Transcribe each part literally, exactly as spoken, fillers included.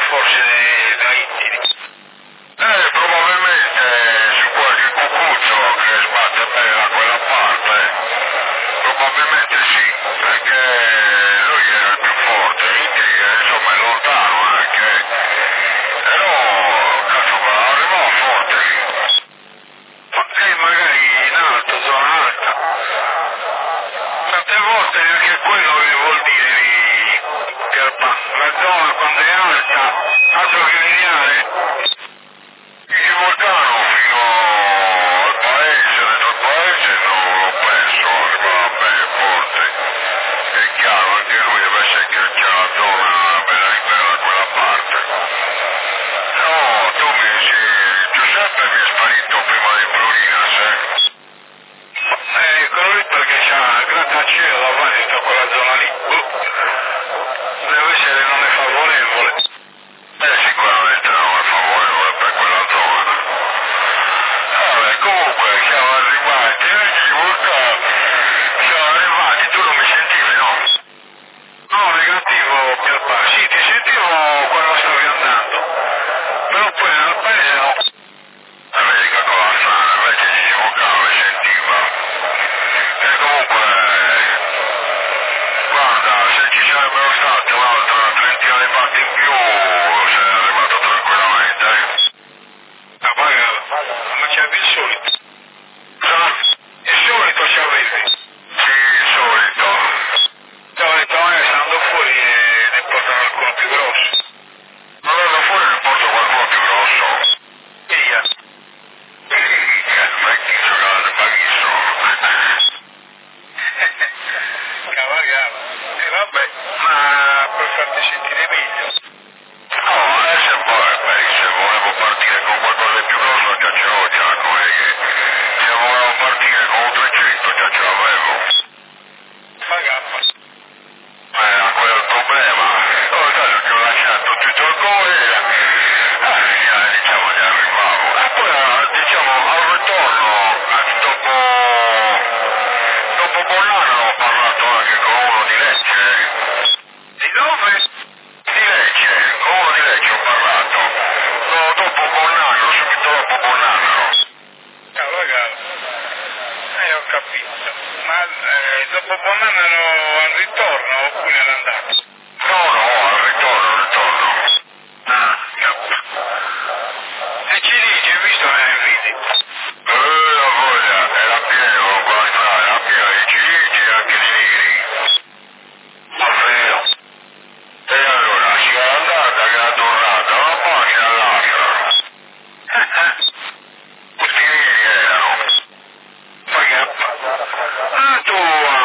forse da intimi. Eh, probabilmente su qualche cucuccio che sbatte bene da quella parte, probabilmente sì, perché lui era il più forte, quindi insomma è lontano anche, però cazzo arrivava forte lì. Ma eh, magari in alto, zona alta. Tante volte neanche quello vuol dire di Pierpa. La zona quando è alta, altro che lineare. Il vulcano fino al paese, dentro il paese non lo penso, arrivava bene forte. È chiaro, anche lui deve essere che c'è la zona bella libera da quella parte. No, tu mi dici, Giuseppe mi è sparito prima di Florinas, eh? Eh, quello lì perché c'ha grattacielo davanti tutta quella zona lì. Uh, deve essere non è favorevole. Eh, sicuramente non è favorevole per quella zona. Vabbè, comunque siamo arrivati, il vulcano, siamo arrivati, tu non mi sentivi, no? No, negativo Pierpa. Sì, ti sentivo quando stavi andando. Però poi nel paese no. America con la strada, invece si evocava e sentiva. E comunque, guarda, se ci sarebbero state un'altra trentina di fatti in più, sei arrivato tranquillamente, eh? Ma poi, ma c'avevi il solito. Sa? Il solito c'avevi. Sì, il solito. Ti ho detto, eh, stando fuori e ne portano qualcuno più grosso. Andando fuori ne porto qualcuno più grosso. Via. Ma chi giocava paghissimo? Cavagava. E vabbè, ma per farti sentire meglio. No, adesso poi, beh, se volevo partire con qualcosa di più grosso già ce l'ho già, come che se volevo partire con un trecento già ce l'avevo. Pagappa. Ma era quello il problema. Oh, sai che ho lasciato tutto il cuore, eh, diciamo che arrivavo. E poi, eh, diciamo, al ritorno, eh, dopo, dopo Bollano ho parlato anche con uno di Lecce. Di dove? Di Lecce, con uno di Lecce ho parlato. No, dopo Bollano, subito dopo Bollano. Cavagava. Eh, ho capito. Ma eh, dopo Bonanno al ritorno oppure all'andata? No, no, al ritorno, al ritorno. Ah, capito. E ci dici, hai visto nei video? Eh, la voglia, era pieno qua in strada, era pieno di ciliegi e anche di neri. Davvero? E allora, sia l'andata che la tornata, una pagina all'altra. Questi neri erano. Pagappa. Ah, tu...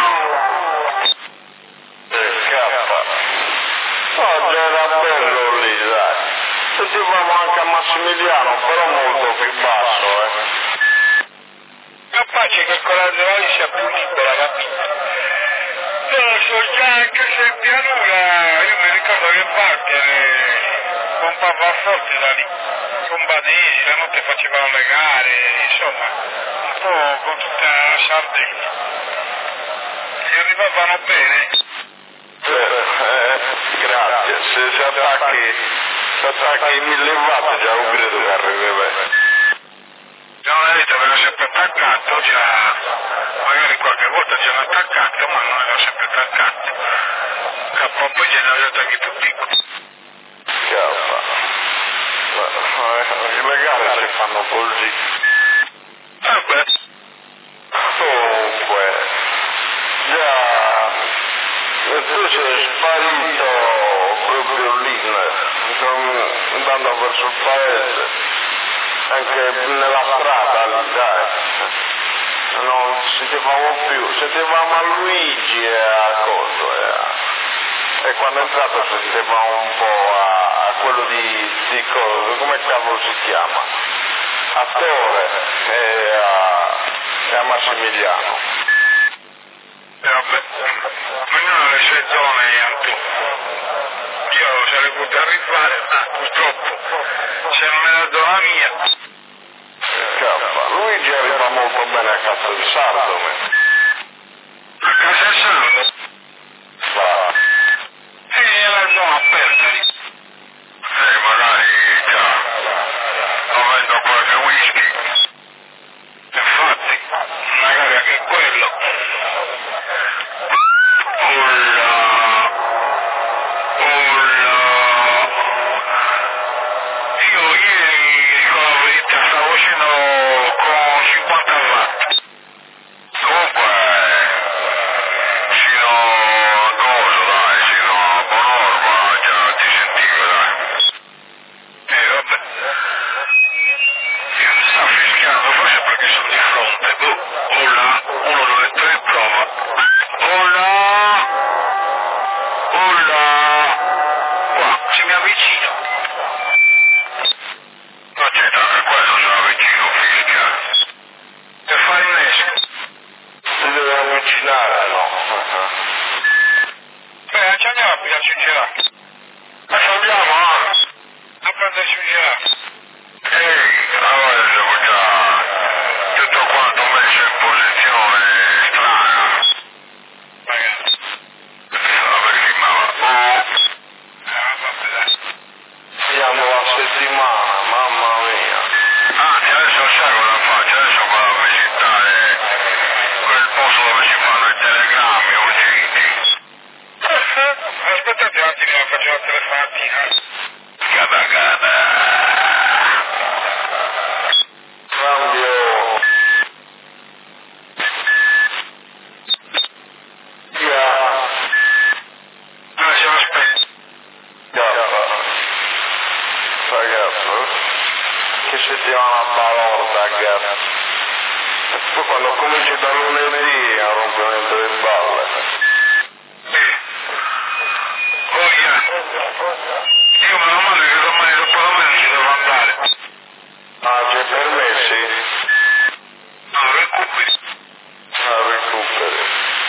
Eh, scappa. Oggi era bello lì, dai. Sentivamo anche a Massimiliano, però molto più basso, eh. Capace che con la zona sia più libera, capito? No, so già anche se in pianura, io mi ricordo che parte con papà forte da lì, con Badesi, la notte facevano le gare, insomma, un po' con tutta la Sardegna. E arrivavano bene. Eh, eh, grazie, se si attacchi, se attacchi i mille watt già non credo che arrivi bene. No, la vita aveva sempre attaccato, già, magari qualche volta ci hanno attaccato, ma non era sempre attaccato. Capo poi ce ne aveva attacchi più piccoli. Scappa. Le gare si fanno così. Vabbè, Comunque, già, e tu sei sparito proprio lì, non- andando verso il paese, anche nella strada lì, dai. Non sentivamo più, sentivamo a Luigi e a Coso, e, a, e quando è entrato sentivamo un po' a, a quello di, di Coso, come cavolo si chiama? A Torre e a, e a Massimiliano. e vabbè, ognuno ha le sue zone, Antù. Io sarei potuto arrivare, ma purtroppo, se non è la zona mia, Scappa. Luigi arriva molto bene a casa di Sardo. a casa Sardo, Va. e è la zona aperta lì. Eh, Catacana. Cambio. Via. Ah, siamo aspetti. Gaffa. Ragazzo. Che settimana balorda, gatto. E poi quando cominci da lunedì è un rompimento di balle. Oh, yeah. Io me lo mando che domani dopo domani ci devo andare. Ah, c'è permessi? No, recuperi. Ah, recuperi.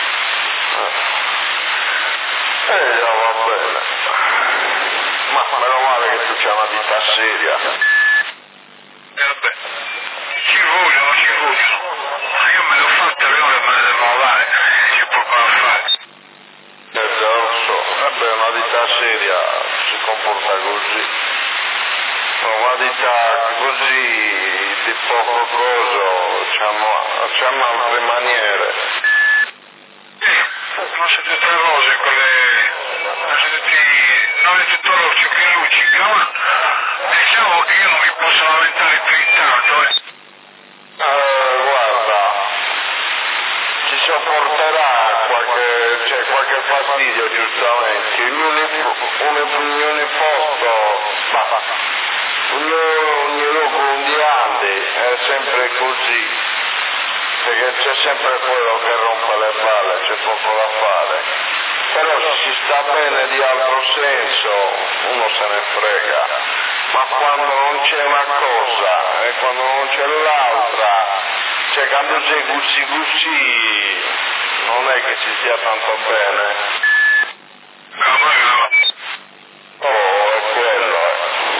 Ah. Eh, già va bene. Ma meno male che tu c'hai una vita seria. E vabbè, ci vogliono, ci vogliono. Ma io me le ho fatte le ore e me le devo dare. C'è poco da fare. Eh, già lo so. Vabbè, una vita seria si comporta così. Una vita così di poco coso, c'hanno, c'hanno altre maniere. Eh, non siete tutte rose quelle... Non siete tutti... Non è tutto rosso che luccica, ma... Diciamo che io non mi posso lamentare più di tanto, eh. Eh, guarda, ci sopporterà qualche, c'è qualche fastidio giustamente. In ogni, ogni posto, ma ogni, ogni luogo un diante è sempre così, perché c'è sempre quello che rompe le balle, c'è poco da fare. Però se si sta bene di altro senso, uno se ne frega. Ma quando non c'è una cosa e quando non c'è l'altra, cioè quando sei così così, non è che ci sia tanto bene. No, ma no. Oh, è quello, eh.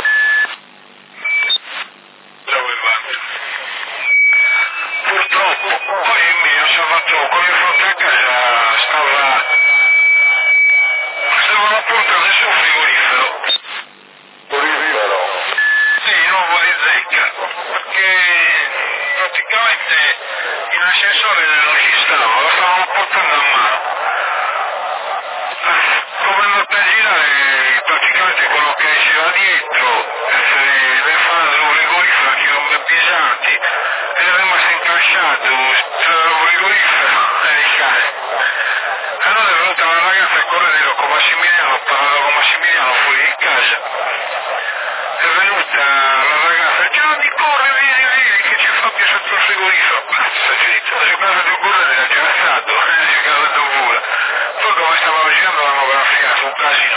Dove vanno? Purtroppo, poi mi ho salvato con il fronte a casa, stava... Stava alla porta del suo frigorifero. Frigorifero? Sì, nuovo di zecca, perché praticamente in ascensore non ci stava, lo stavamo portando a mano. Come è andato a girare, praticamente quello che c'era dietro, le fanno del frigorifero che erano pesanti, ed è rimasto incasciato tra il frigorifero e il cane. Allora è venuta una ragazza a correre con Massimiliano, ho parlato con Massimiliano fuori di casa. È venuta la ragazza, Gianni corre, vieni, vieni, che c'è Fabio sotto il frigorifero. Basta, zitto, se cosa devo correre era già stato, eh, si è casato pure. Poi come stava facendo l'hanno grafiato, un casino.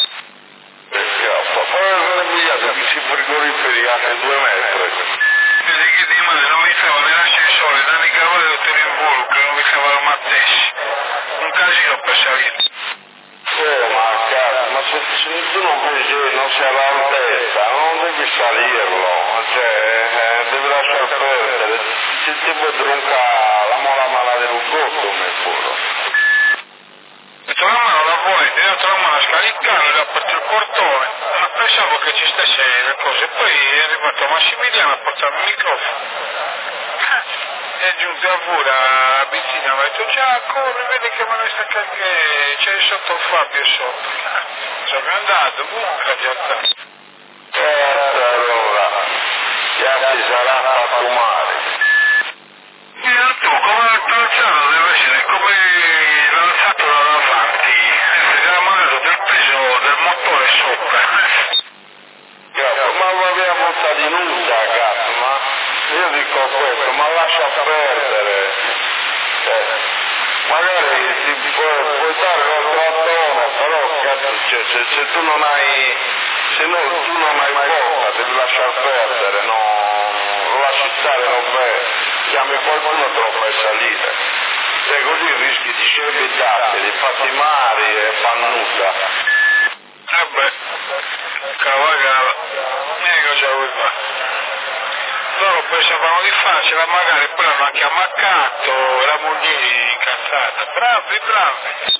Poi non è migliato che si frigoriferi anche due metri. Vedi che di male non mi stava nell'ascensore, Danni Carvalho lo tenere in volo, che non mi stava la Mattessi. Un casino per salire. Sì, ma cazzo, ma se, se tu non vedi, non sei all'altezza, non devi salirlo, cioè, eh, devi lasciar perdere, se ti puoi troncare la mola mala del gotto, mi puro. Metto la mano la vuoi, ti dato la mano a scaricare, l'ho aperto il portone, ma pensavo che ci stesse le cose, poi è arrivato Massimiliano a portare il microfono. È giunto a Vura, a Bettina, mi ha detto già corri, vedi che me ne sta che c'è sotto Fabio sotto. Sono andato, buca già sta. Certo, allora, già si sarà fatto male. E tu, come l'alzato deve essere, come l'alzato da davanti, si era mandato del peso del motore sopra. Cazzo, ma lo abbiamo buttato in usa, cazzo, ma io dico questo, ma lascia perdere. Cioè, magari ti puoi, puoi dare lo trattone, però cazzo, cioè, se, se tu non hai, se no, tu non hai bocca, devi lasciar perdere, no, lo lasci stare, non beh, chiami qualcuno te lo fai salire. Cioè così rischi di scegliere, di fatti mari e pannuta. Eh beh, cavagala, e cosa vuoi fare? Loro pensavano di farcela, magari poi l'hanno anche ammaccato, la moglie incazzata. Bravi, bravi.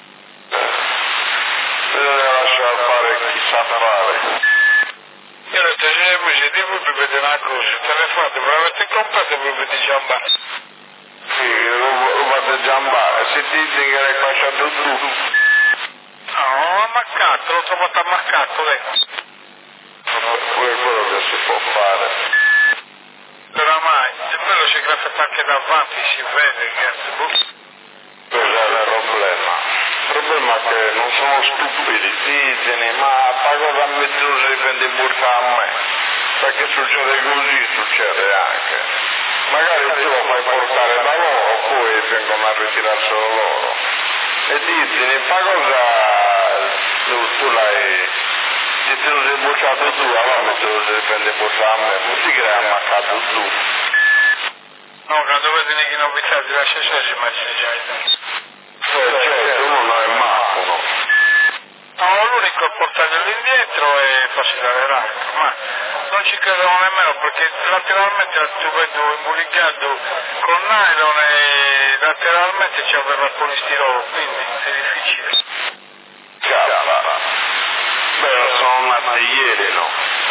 Bisogna lasciare fare chi sa fare. Io ho detto, se voi di voi bevete una cosa, te le fate, ve l'avete comprato proprio di giambà. Sì, rubate giambare, se ti dici che l'hai lasciato tu. No, non ho ammaccato. fatto, l'ho trovato ammaccato, lei. Pure quello che si può fare. Oramai, è bello c'è grattato anche davanti, si vede, ragazzi. Cos'è il problema? Il problema è che non sono stupidi, dizene, ma fa cosa mettono se prende in borsa a me? Perché succede così, succede anche. Magari tu lo fai portare da loro, poi vengono a ritirarselo loro. E dizene, fa cosa tu, tu l'hai... Se te lo sei bocciato tu, allora te lo sei prende in borsa a me, così che l'hai ammaccato tu. No, quando vedi che novità di lascia ci immagini già. Eh, certo, uno non è macchino. No, l'unico è portarlo indietro e farsi dare l'arco, ma non ci credo nemmeno perché lateralmente tu vedo imbulicchiato con nylon e lateralmente ci aveva il polistirolo, quindi è difficile. Cavolo. Beh, sono nati ieri, no?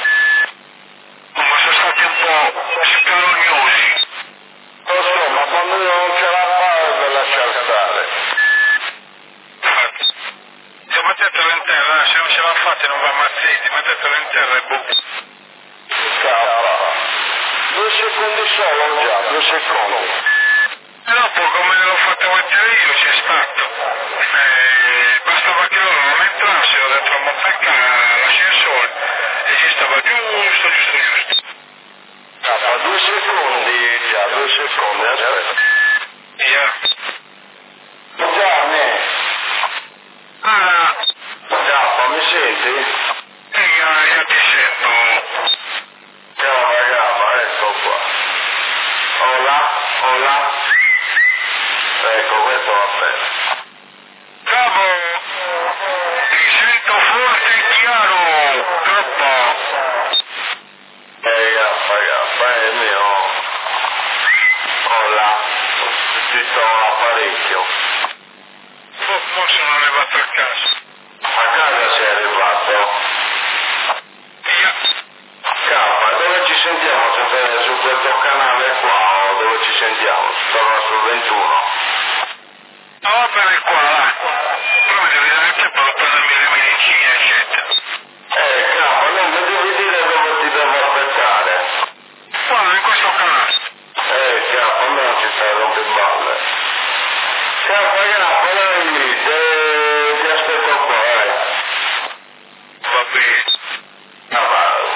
Ma sono stati un po' spelognosi. Lo so, ma quando uno non ce la fa deve lasciare stare. Infatti, se mettetelo in terra, se non ce la fate non va ammazziti, mettetelo in terra e boh. Cavolo. Due secondi solo già, due secondi. E dopo come l'ho fatto mettere io c'è stato. Eh, bastava che loro non entrassero dentro la montagna, l'ascensore, e ci stava giusto, giusto, giusto. Cavolo, due secondi già, due secondi, aspetta. Via. Già, me. Ah, Cavolo, mi senti? io, io ti sento. Cavolo, cavolo, ecco qua. Hola, hola. Ecco, questo va bene. Capo, ti sento forte e chiaro, troppo. Ehi, gaffa, gaffa, è mio. Hola. Ti sto parecchio. Forse non è arrivato a casa. A casa sei arrivato? Via. Cavolo, dove ci sentiamo? Sempre su questo canale qua o dove ci sentiamo? Torno sul ventuno. No, va bene qua, là. Però mi devi dare il tempo per prendermi le medicine, eccetera. Eh, cavolo, non mi devi dire dove ti devo aspettare. Guarda, in questo canale. Eh, cavolo, non ci stai rompiballe. Cavolo, cavolo, dai, te- ti aspetto qua, eh. Va bene. Cavolo.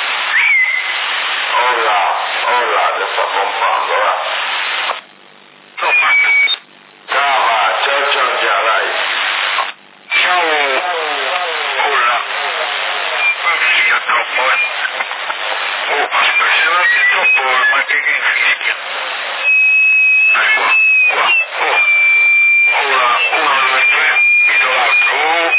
Hola, hola, ti sto pompando, eh. L'ho fatto. Cavolo, ciao ciao già, dai. Ciao. Ora. Non fischia troppo, eh. Oh, aspetta, se non è troppo, ma che che fischia? Eh, qua, qua. Oh. Ora, uno, due, tre, mi do l'altro. Oh.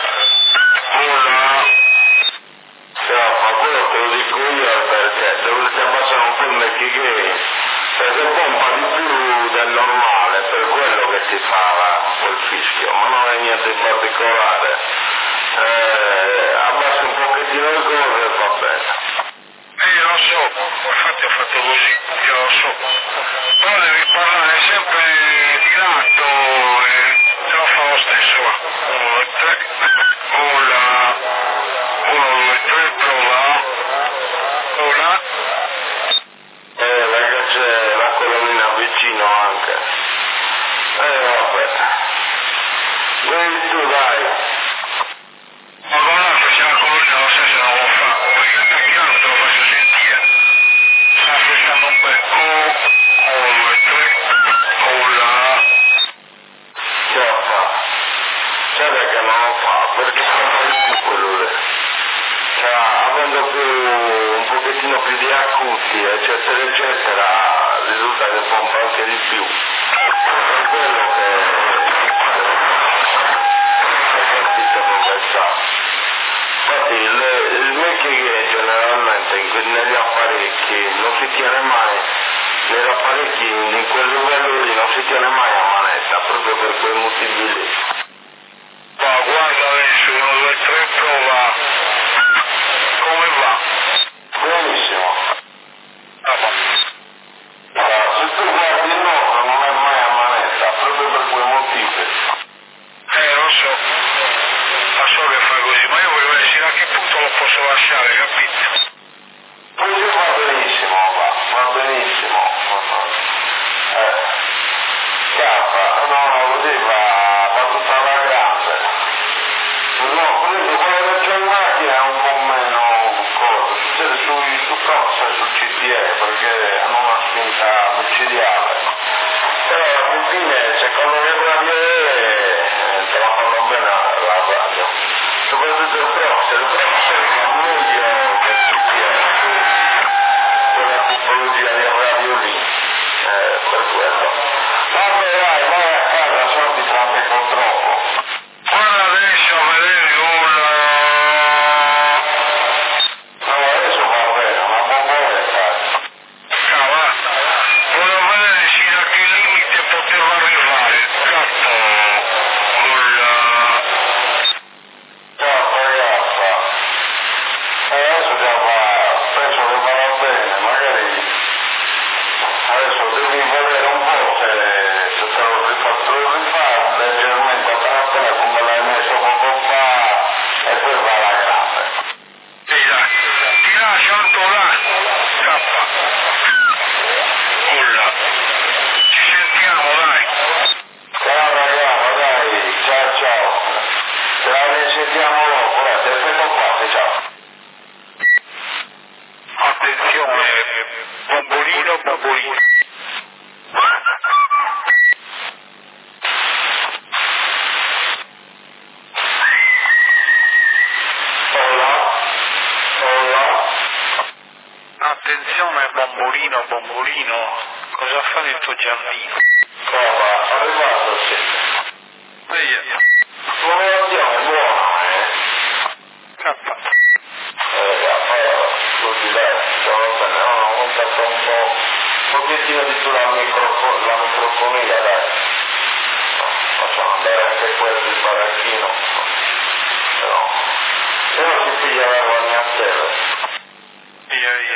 Ora. Cavolo, ma quello te lo dico io perché dovresti abbassare un po' il mecchigay, perché pompa di più del normale, per quello che ti fa quel fischio, ma non è niente in particolare. Eh, abbassi un pochettino le cose e va bene. Eh, lo so, infatti ho fatto così, io lo so. Però devi parlare sempre di lato e te lo fa lo stesso, va. Uno, due, tre. Ora. Uno, due, tre, prova. Ora. Eh, perché c'è la colonnina vicino anche. Eh, vabbè. Vedi tu, dai. Ma guarda, se la colonna lo stesso non lo fa, perché attaccato te lo faccio sentire. Sta facendo un bel oh, uno, due, tre. Ora. Ce la fa. Sai perché non lo fa? Perché non fa più quello lì. Cioè, avendo più, un pochettino più di acuti, eccetera, eccetera, risulta che pompa anche di più. Per quello che... Hai capito come sta? Infatti il, il mecchigay generalmente in, negli apparecchi non si tiene mai, negli apparecchi in quel livello lì non si tiene mai a manetta, proprio per quei motivi lì. Ma guarda adesso, uno, due, tre, prova. Come va? Benissimo. Ah, ma... Allora, se tu guardi il nostro non è mai a manetta, proprio per quei motivi. Eh, lo so. Ma so che fa così. posso lasciare, capito? Così va benissimo, va, va benissimo. Eh, scappa, no, così va, va tutta alla grande. No, per esempio quando c'è in macchina è un po' meno cosa, succede sui, su Corsa e sul C T E perché hanno una spinta micidiale. Però alla fine secondo me la radio è, te la fanno bene la radio. Soprattutto il Proxer, il Proxer che è meglio del C T E, quella tipologia di radio lì, eh, per quello. Vabbè dai, vai a casa, se no ti traffico troppo. Guarda adesso a vedere un... No, adesso va bene, una bomboletta. Cavolo, volevo vedere fino a che limite potevo arrivare il capo col... Ciao ragazza, adesso già va, penso che vada bene, magari adesso devi vedere un po' se, se te lo rifatto, lo rifà leggermente appena come l'hai messo poco fa e poi va alla grande. Sì, dai, ti lascio ancora, scappa. Nulla. Ci sentiamo, dai. Ciao ragazza, dai, ciao ciao, ce la risentiamo dopo, dai, ti aspetto qua, ciao. Attenzione, bombolino, bombolino. Hola, hola. Attenzione, bombolino, bombolino. Cosa fa nel tuo giardino? Prova, arrivato sì. Via. Lavorazione buona, eh. Cappa. Eh, allora, così dai, va bene, no, no, ho fatto un po', un pochettino di più la, microfo- la microfonia, dai. No, facciamo andare anche questo il baracchino. Però, se no si piglia la ragnatela. Via, via.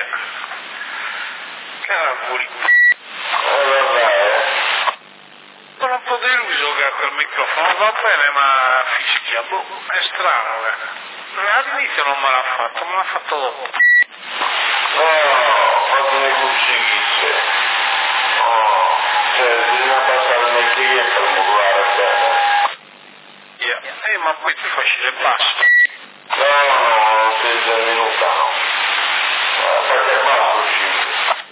Cavoli. Eh, vabbè, eh. Sono un po' deluso che ha quel microfono, va bene, ma fischia, boh, è strano, eh. All'inizio non me l'ha fatto, me l'ha fatto dopo. No, fatto le cucicche. No, cioè, bisogna passare nel cliente per modulare bene. Yeah. Eh, ma poi ti facile basso. No, no, non si dice minuta, no. Eh, perché è basso uscire.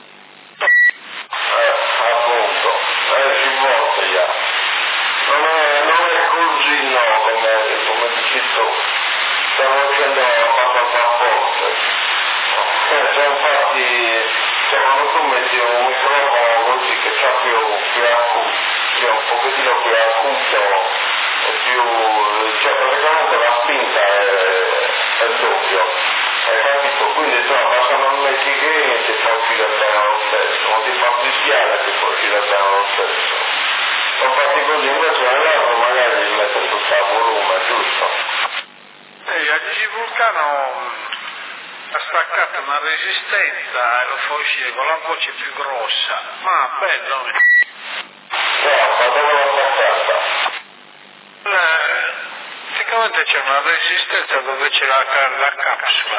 Eh, appunto, eh, ci volte già. Non è, non è così no, come, come dici tu. Stiamo facendo abbastanza forte. Eh, cioè, infatti, cioè, quando tu metti un microfono così che c'ha più, più acuto, cioè un pochettino più acuto e più, cioè praticamente la spinta è, è il doppio. Hai capito? Quindi insomma, basta non metti che ti fa uscire bene lo stesso, non ti fa fischiare ti fa uscire bene lo stesso. Infatti così invece nell'altro magari devi mettere tutto a volume, giusto? E a Gigi Vulcano ha staccato una resistenza e lo fa uscire con la voce più grossa. Ma bello. No, ma dove l'ho staccata? Eh, praticamente c'è una resistenza dove c'è la, la capsula.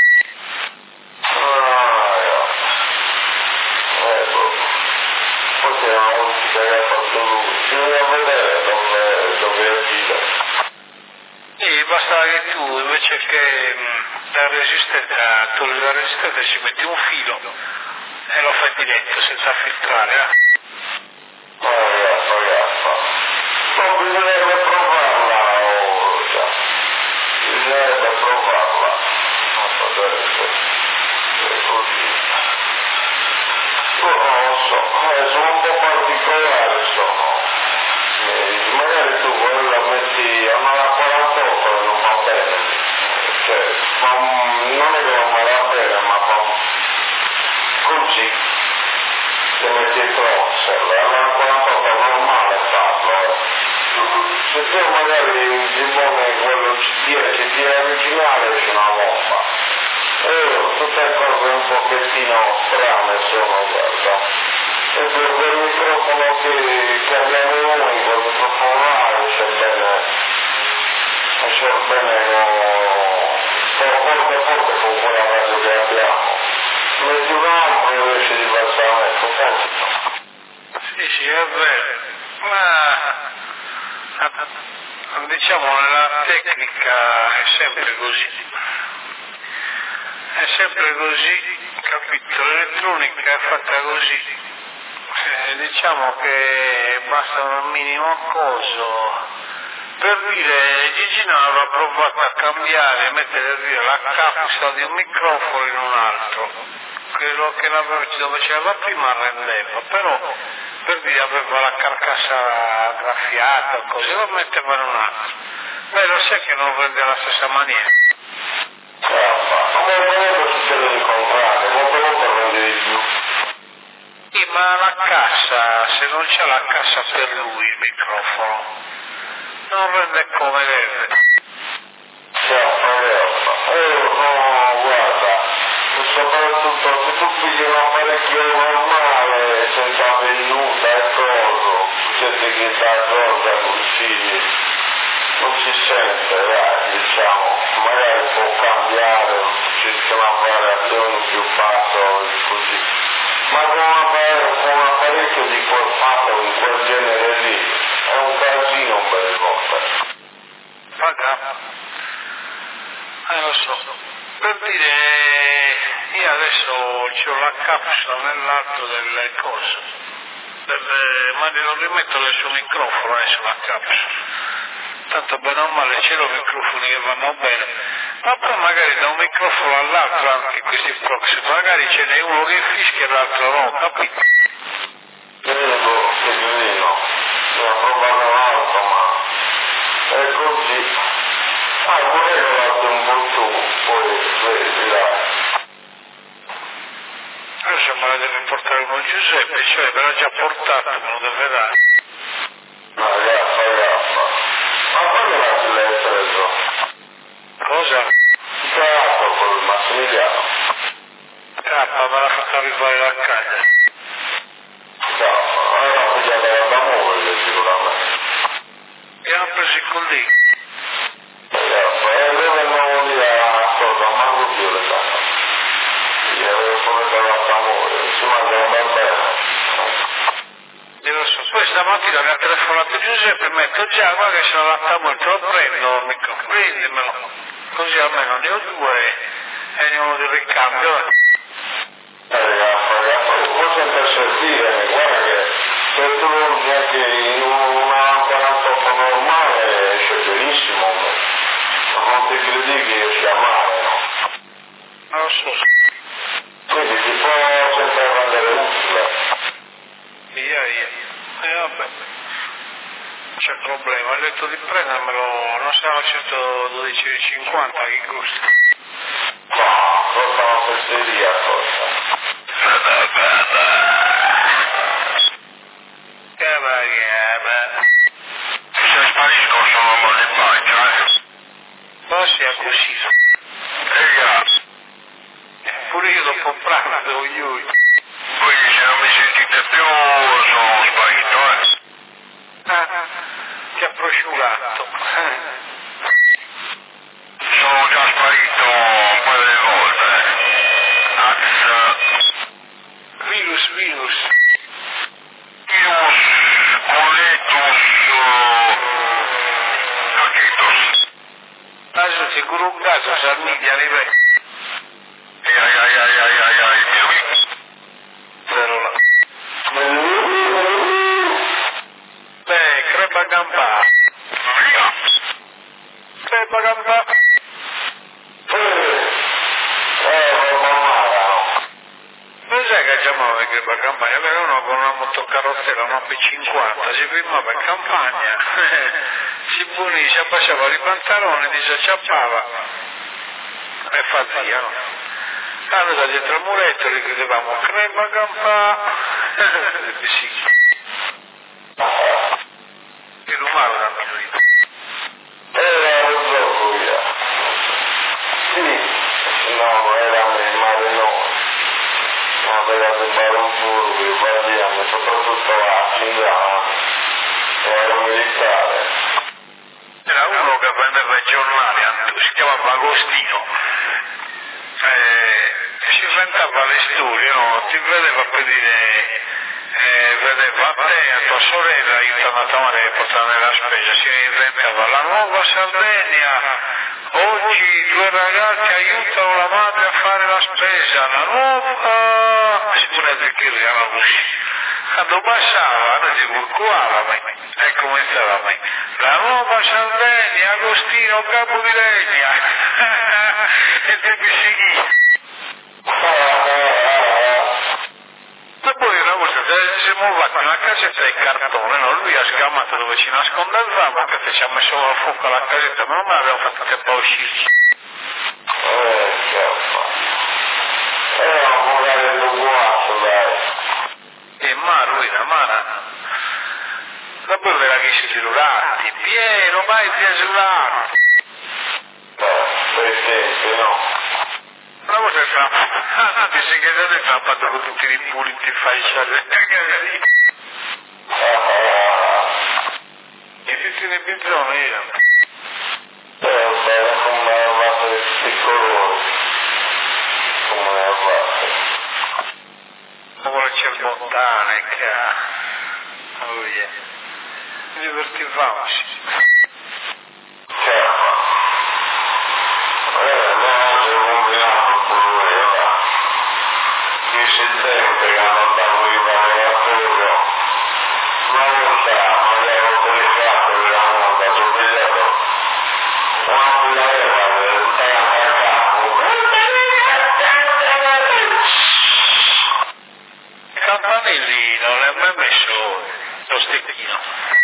Ah, io. Eh, boh. Poi c'è una musica che ha fatto lui. Bisogna vedere dove, dove è gira. E basta che tu invece che mh, la resistenza, togli la resistenza e ci metti un filo e lo fai diretto senza filtrare. Eh? Oh, ragazza, ragazza. Non bisognerebbe provarla, oh, già. Bisognerebbe provarla. Non so, deve essere così. Oh, non lo so, eh, sono un po' particolari, sono. Eh, magari tu quella metti a una quarantotto e non va bene. Cioè, ma, non è che non va bene, ma va così. Se metti il Proxer, allora quarantotto è normale farlo. Eh. Se tu magari ti pone quello C D R, C D R originale c'è una bomba. Eh, tutte cose un pochettino strane sono, guarda. E per quel microfono che, che abbiamo noi, quel microfono là, c'è bene, c'è bene, no, poco forte forte con quella radio che abbiamo. Metti un altro e riesci di passare a me, no? Sì, sì, è vero, ma diciamo la tecnica è sempre così, è sempre così, capito? L'elettronica è fatta così, eh, diciamo che basta un minimo coso. Per dire, Gigino aveva provato a cambiare, mettere via la capsula di un microfono in un altro, quello che dove c'era prima rendeva, però per dire aveva la carcassa graffiata o così, lo metteva in un altro. Beh, lo sai che non rende alla stessa maniera. Come volete succede il contrario, molte volte rende di più. Sì, ma la cassa, se non c'è la cassa per lui il microfono, non rende come deve. Eh, no, guarda, soprattutto se tu pigli un apparecchio normale, senza venuta e coso, succede che da cosa così, non si sente, dai, diciamo, magari può cambiare, ci sono variazioni più basse così, ma con un apparecchio, con un apparecchio di quel fatto, di quel genere lì, è un casino per le volte. Paga. Eh, lo so. Per dire, io adesso ho la capsula nell'alto delle cose, delle, ma non rimetto nel suo microfono adesso la capsula. Tanto bene o male c'erano microfoni che vanno bene, ma poi magari da un microfono all'altro, anche questi proxy, magari ce n'è uno che fischia e l'altro no, capito? Vedo, Petrino, ne ho provato un altro, ma è così. Ah, vorrei che l'altro un po' tu, poi vedi, dai. Adesso me la deve portare con Giuseppe, cioè me l'ha già portato, me lo deve dare. Ma ragazza, ragazza, ma quando l'ha l'hai preso? Cosa? Il teatro con il Massimiliano. K, me l'ha fatto arrivare la casa. No, allora pigliata da moglie sicuramente. E hanno preso i colleghi. Ragazza, e loro andavano lì a cosa, a Marco Dio le sanno. Gli avevo promesso la tua moglie, si mangiano ben bene. E lo so, poi stamattina mi ha telefonato Giuseppe e mi ha detto già, guarda che sono latta molto, lo prendo il microfono, prendimelo, così almeno ne ho due e ne ho di ricambio. Eh ragazza, ragazza, può sempre servire, guarda che se tu non anche in una quarantotto normale esce benissimo, ma non ti credi che esce a male, no? Non lo so. Quindi ti può sempre rendere utile. Via, via. E vabbè. C'è problema, ho detto di prendermelo, non sarà certo dodici e cinquanta che costa. No, costa una fesseria, costa. Cavagana. Se sparisco sono molti poi, cioè? Ma sia così. E grazie. Pure io dopo pranzo devo io. Quindi se non mi sentite più sono sparito, eh? Ah, ti ha prosciugato. Sono già sparito un paio di volte. Ax, Virus, virus. virus, coletus, cachetus. Adesso sicuro un caso, Sarnidia, li vedi. E ai ai ai ai ai ai, Zero là. Beh, crepa gamba. via. Crepa gamba. Eh, mamma, Non sai che chiamava che crepa gamba? Aveva uno con una motocarrozzella, una P cinquanta, si fermava in campagna, si punì, si abbassava i pantaloni, si acciappava e fazia, no? Allora dietro al muretto gli credevamo crepa gamba. Sì. E l'umano da minuto. era un gioco via. Sì, no, era il mare no. Aveva sembrato un furbo, che guardiamo, soprattutto a Cingana, era un militare. Era uno che prendeva i giornale, si chiamava Agostino, eh, si inventava le storie, no? Ti vedeva per dire, eh, vedeva a te e a tua sorella aiutano a tua madre a portare la spesa, si inventava la nuova Sardegna, oggi due ragazzi aiutano la madre a fare la spesa, la nuova, si voleva che erano così. Quando passava, noi si curcuava e cominciava a me. La nuova Sardegna, Agostino Capo di Legna. E te mi seguì. E poi una volta siamo fatti una casetta di cartone, no? Lui ha scamato dove ci nascondevamo, che ci ha messo a fuoco la casetta, ma non abbiamo fatto tempo a uscirci. Eh, certo. Eh, un po' di guasto, dai. E Maru era Mara. Dopo verrà che si girati, pieno, mai piaciuto. Eh, presente, no? Una volta è strappato, ti sei chiesto è strappato con tutti i puliti fasciati. E tutti nei bizzoni io. Eh, bene, come la base di tutti i colori. Come la base. Ora c'è il botanica. Oh yeah. Divertivamoci. Certo. Eh, no, si è combinato pure, va. Qui si sente che hanno andato di laboratorio. Una volta mi avevo coricato per la moda, sono vegliato. Una mulera per stare a capo. Il campanellino non l'ha mai messo lo stecchino.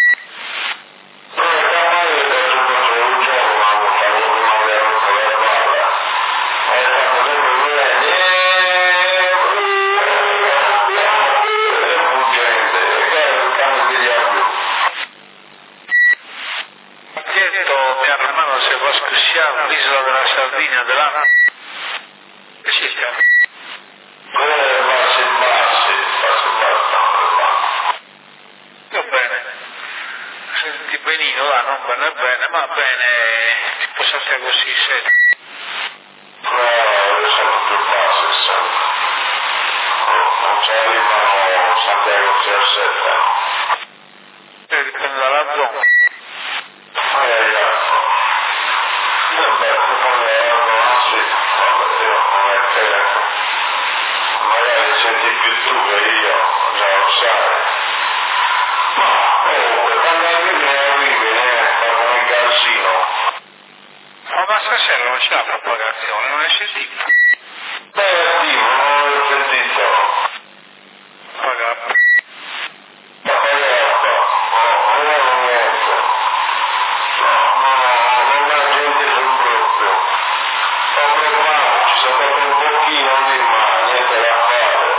L'isola della Sardegna della che si chiama? Eh, bassi, bassi, bassi, bassi. Va bene, senti benino, là, non bene bene, ma bene, ti posso stare così, senti. No, io sono più bassi, sempre. Non ci arrivano Santiago diciassette. E dipende dalla zona. Eh, ragazzi. Vabbè, come la sì, vabbè, io non è che magari senti più tu che io, già lo sai. Ma comunque, quando arrivi arrivi, eh, fa come il casino. Ma ma stasera non c'è la propagazione, non è sentita. Beh, Dio, non l'ho sentito. Pagato. Ma pagato, no, non è niente. No, no, non la gente sul proprio. Ho provato, ci sono stato un pochino lì, ma niente da fare.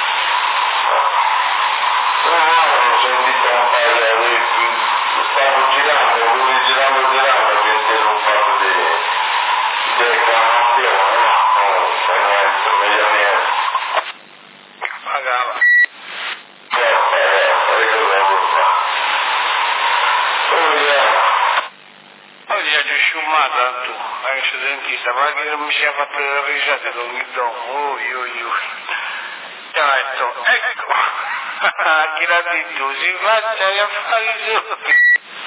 No, non ho sentito un paio di... stavo girando, lui girando, girando, che inteso un paio di... di reclamazione, no, comunque, niente, meglio niente. Pagava. Eh, pagato, che cosa vuoi fare? Oh, yeah. Oggi è già sciumata tu, anche se dentista, ma che non mi si è fatto le risate con il domo, ui ui ui. Ti ha detto, ecco, chi l'ha detto, si faccia gli affari suoi.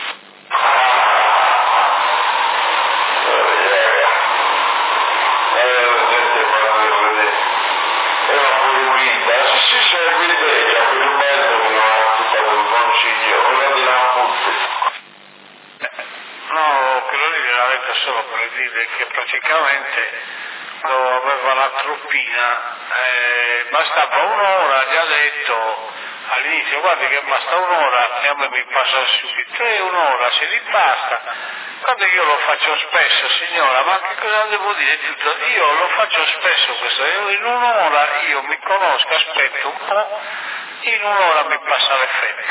No, quello lì gliel'ha detto solo per dire che praticamente quando aveva la truppina eh, bastava un'ora, gli ha detto all'inizio guardi che basta un'ora e a me mi passa subito, e un'ora se gli basta. Quando io lo faccio spesso, signora, ma che cosa devo dire? Tutto? Io lo faccio spesso questo, io in un'ora io mi conosco, aspetto un po', in un'ora mi passa l'effetto.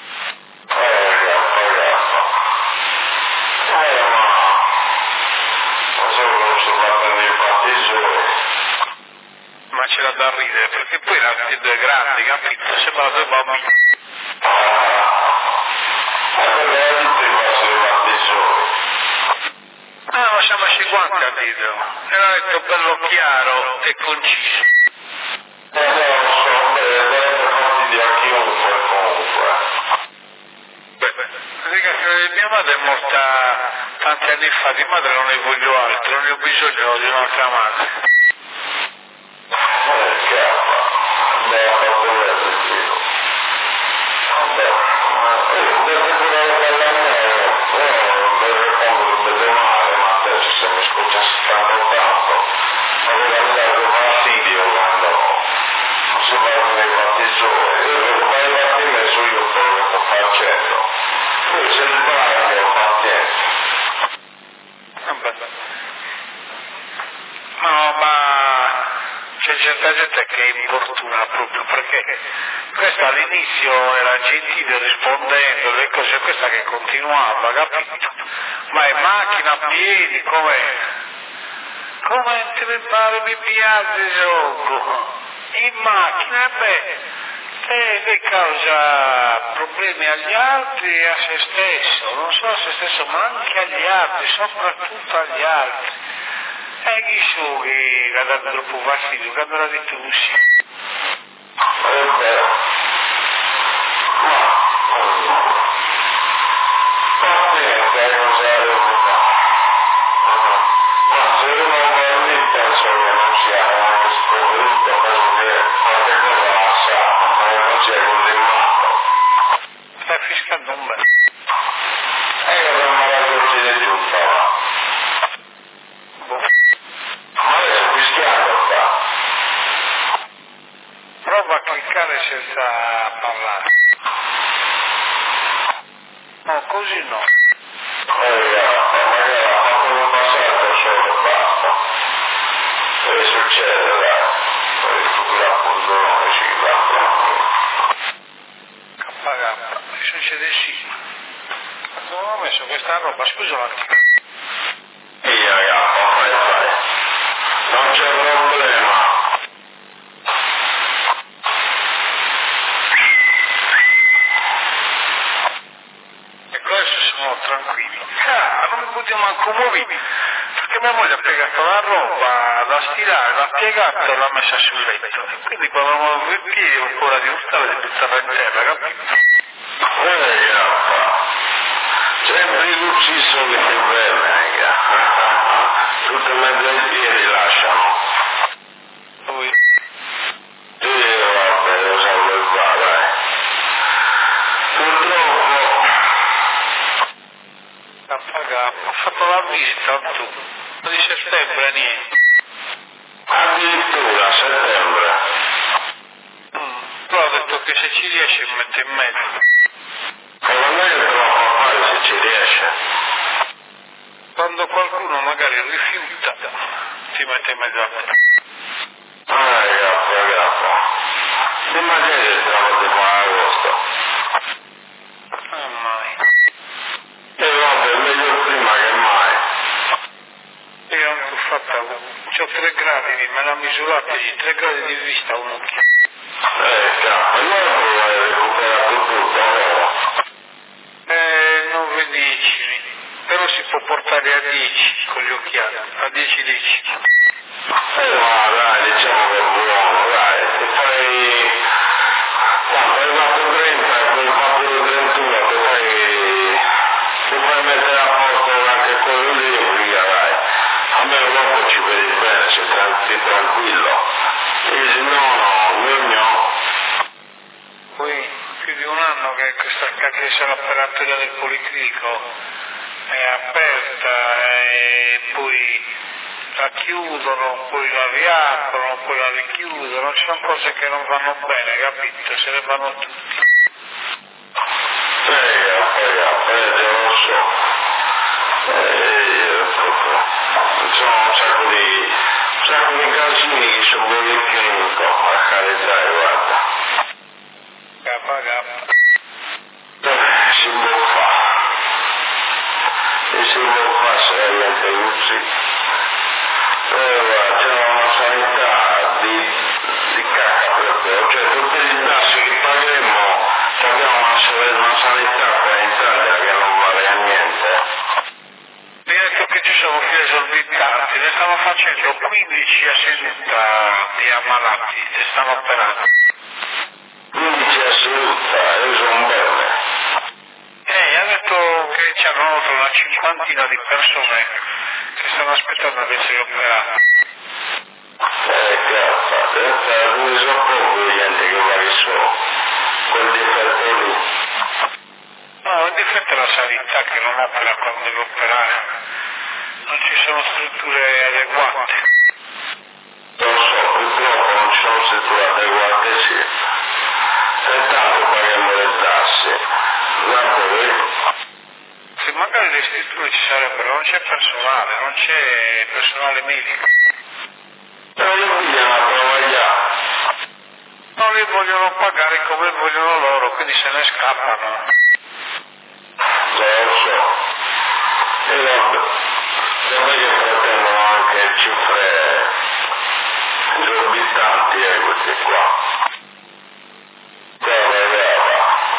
Ma c'era da ridere, perché poi erano tutti due grandi, capito? Sembrano due bambini. siamo a cinquanta al litro. Era detto bello chiaro e conciso. Eh, non so, dovrebbe consigliare a chiunque comunque. Beh, ragazzi, mia madre è morta tanti anni fa, di madre non ne voglio altro, non ne ho bisogno di un'altra madre. Eh, chiaro. Beh, ha fatto bene il giro. Vabbè, eh, deve curare dalla me, però mi rispondo che vedo male, ma adesso se mi scocciassi tanto tanto, aveva dato fastidio quando si parlano dei fatti suoi. Io devo fare i fatti messo io quello che sto facendo. Poi se il bravo ho pazienza. Vabbè. No, ma c'è certa gente che è importuna proprio perché questa all'inizio era gentile rispondendo le cose, questa che continuava, capito? Ma in macchina a piedi, come? Come ti mi pare mi piace gioco? In macchina, beh, te che causa problemi agli altri e a se stesso, non solo a se stesso ma anche agli altri, soprattutto agli altri. E chi so che ha dato troppo fastidio, che andrà di tu sì. È vero. Ma, pazienza, cosa devo fare? Ma se uno va lì penso che non sia neanche scoperto, penso che qualche cosa la sa, ma non sia così matto. Stai fiscando un bel. E io non me la consiglio di un po'. Ma adesso fischiando sta. Prova a cliccare senza parlare. No, così no. Eh, magari ha fatto un passaggio solo e basta. E succede, dai. Poi il futuro appunto non ci K K, che succede sì. Non ho messo questa roba, scusa un attimo. Via, ragazzi, fai, fai. Non c'è problema. E adesso siamo tranquilli. Ah, non mi potevo manco muovere, perché mia moglie ha piegato la roba da stirare, l'ha piegata e l'ha messa sul letto. Quindi quando muovo il piede ho paura di urtare e di buttarla in terra, capito? Eh, ragazzi. Sempre il ucciso che si venga. Tutte mezzo in piedi lasciano. Poi, Sì, vabbè, lo so che va, dai. Purtroppo. K K, ho fatto la visita, tu. di settembre niente. Addirittura a settembre. Mm. Però ho detto che se ci riesce mi metto in mezzo. Secondo me è troppo fare se ci riesce. Quando qualcuno magari rifiuta, ti mette in mezzo a te. Ah, ragazzi, ragazzi. Immagini che stiamo tipo a agosto. Ah, mai. E vabbè, meglio prima che mai. Io anche ho fatto, c'ho tre gradi, me l'ha misurata di tre gradi di vista a un occhio. Eh, cazzo, allora hai recuperato tutto, vero? Eh, nove dieci, però si può portare a dieci con gli occhiali, a dieci dieci. Eh, ma dai, diciamo che è buono, dai. Ti fai... Quando hai fatto trenta e poi fa pure trentuno, ti fai... Ti fai mettere a posto anche quello lì, via, dai. Almeno dopo ci vedi bene, sei tranqui- tranquillo. E se no, no, gnogno. Poi più di un anno che questa cacchia l'operatoria del policlinico è aperta e poi la chiudono, poi la riaprono, poi la richiudono, ci sono cose che non vanno bene, capito? Se ne vanno tutti. Eh, poi, poi, non so. Eh, sono un sacco di... un sacco di casini che sono policlinico, a carità, guarda. Kappa, kappa. Eh, si può fare. E si può fare se realmente usi. Eh, guarda, c'è una sanità di, di cacca proprio, cioè tutti gli tassi che pagheremo, abbiamo una, una sanità qua in Italia che non vale a niente. Mi ha detto che ci sono costi esorbitanti, ne stanno facendo quindici a seduta di ammalati, ne stanno operando. quindici a seduta, io sono belle. Eh, ha detto che c'erano una cinquantina di persone che stanno aspettando di essere operate. Eh, cazzo, adesso non so poco di gente che va che so, quel difetto lì. No, il difetto è la sanità che non opera quando deve operare. Non ci sono strutture adeguate. Lo so, purtroppo non ci sono strutture adeguate, sì. E tanto paghiamo le tasse. Ma poi... Se magari le strutture ci sarebbero, non c'è personale, non c'è personale medico. Però li vogliono travagliare. Non li vogliono pagare come vogliono loro, quindi se ne scappano. Lo so. E vabbè. Sembra che pretendono anche cifre esorbitanti, eh, questi qua. Però vedeva.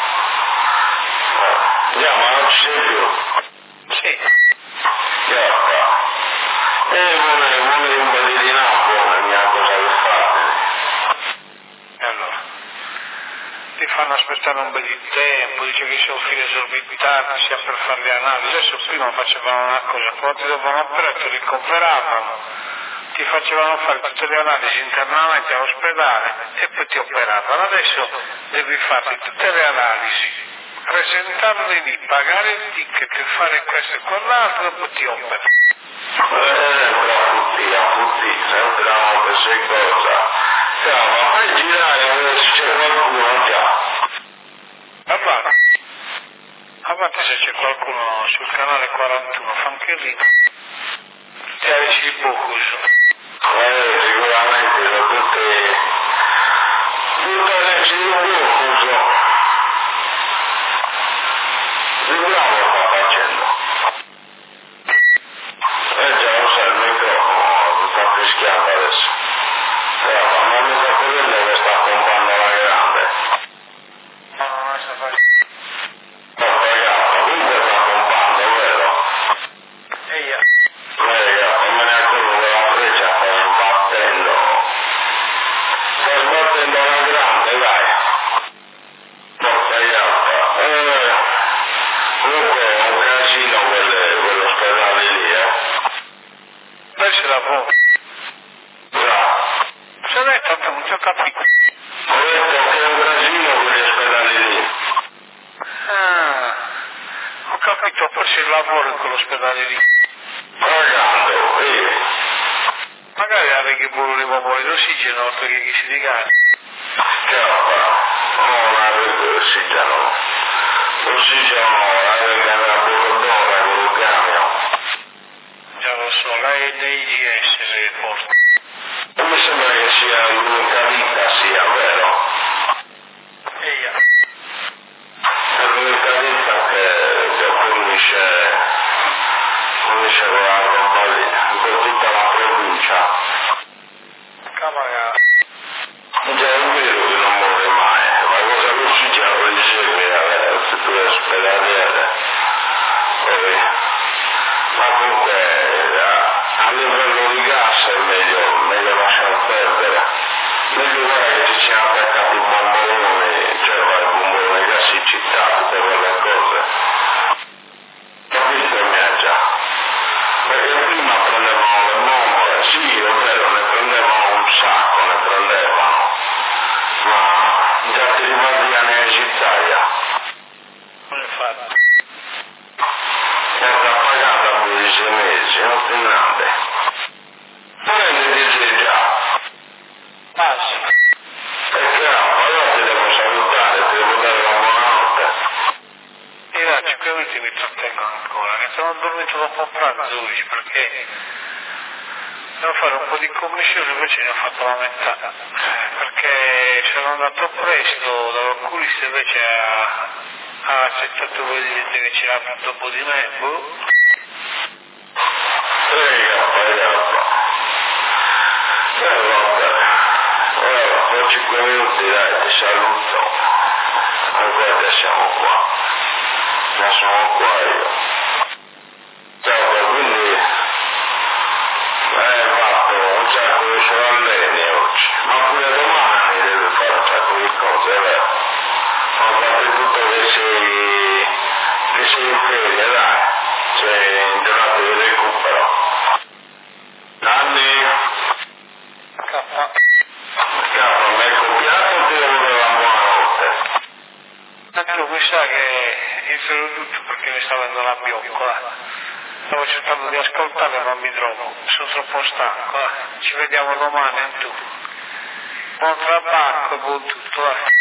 Andiamo, non ci sei più. Sì. Che fa? E vuole, vuole un bel di Napoli, mia cosa che fate. E allora? Ti fanno aspettare un bel di tempo, dice che sono fili esorbitanti, sia per fare le analisi. Adesso prima facevano una cosa, quando ti dovevano operare ti ricoveravano, ti facevano fare tutte le analisi internamente all'ospedale e poi ti operavano. Adesso devi farti tutte le analisi, presentarle lì, pagare il ticket, fare questo e quell'altro e poi ti operano. Sempre a tutti, a tutti, sempre la stessa cosa. Cioè, ma fai girare dove c'è qualcuno già. Allora, avanti se c'è qualcuno sul canale quarantuno, fa anche lì. Ti avessi il Bocus. Eh, sicuramente sono tutte... tutte le cibo, sicuramente sta facendo. Eh già lo sai, il microfono mi sta fischiando adesso. Però ma non mi sta correndo che sta pompando la grande. No, no, non sta facendo. No, ragazzi, comunque sta pompando, vero? E io. Eh, ragazzi, non me ne accorgo che la freccia sta sbattendo. Sta sbattendo la grande, dai. Porca ragazzi. Eh, comunque è un casino quelle, quell'ospedale lì, eh. Poi se la può. Già. Se lei tanto non ci ho capito. Ho detto che è un casino quegli ospedali lì. Ah, ho capito, forse il lavoro in quell'ospedale lì. Pagando, eh. Magari aveva che buono rimuovere l'ossigeno oltre che si rigare. Che fa? Non avete l'ossigeno. L'ossigeno avete una burrodora con un camion. Già lo so, lei è dei G S se porta. Non mi sembra che sia l'unica vita, sia, vero? E io. È l'unica vita che, che punisce, punisce quella roba lì, per tutta la provincia. Cavagà. Già è vero che non muore mai, ma cosa l'ossigeno lo dicevi alle strutture ospedaliere? Poi, ma comunque a, a livello di gas è meglio, meglio lasciar perdere. Meglio guarda che ci siamo attaccati i bomboloni, cioè i bomboloni gassicitati per quelle cose. Capito mia già? Perché prima prendevano le bombole, sì è vero, ne prendevano un sacco, ne prendevano, ma già ti ricordi gli anni Italia? Non è fatto. È stata pagata per dodici mesi, non ti nade. Prendi dici già. Ah sì. Perché no, allora ti devo salutare, ti devo dare una buonanotte. E là, cinque minuti mi trattengono ancora, che sono dormito dopo pranzo oggi perché devo fare un po' di commissione, invece ne ho fatto la metà. Perché sono andato presto dall'oculista, invece ha, ha accettato voi di gente che c'era dopo di me, boh. Prega, pagata. Eh vabbè. Allora, fra cinque minuti dai, ti saluto. Ancora siamo qua. Ne sono qua io. Ciao, quindi Ma pure domani deve fare un sacco di cose, è vero? Ho capito che sei, che sei in ferie, dai, sei in giornata di recupero. Nanni? K. Cazzo, mi hai copiato o ti devo dare la buonanotte? Tanto mi sa che inizio tutto perché mi sta avendo la bioccola. Stavo cercando di ascoltare ma mi trovo, sono troppo stanco. Eh. Ci vediamo domani, tu. Buon trabacco e buon tutto. Eh.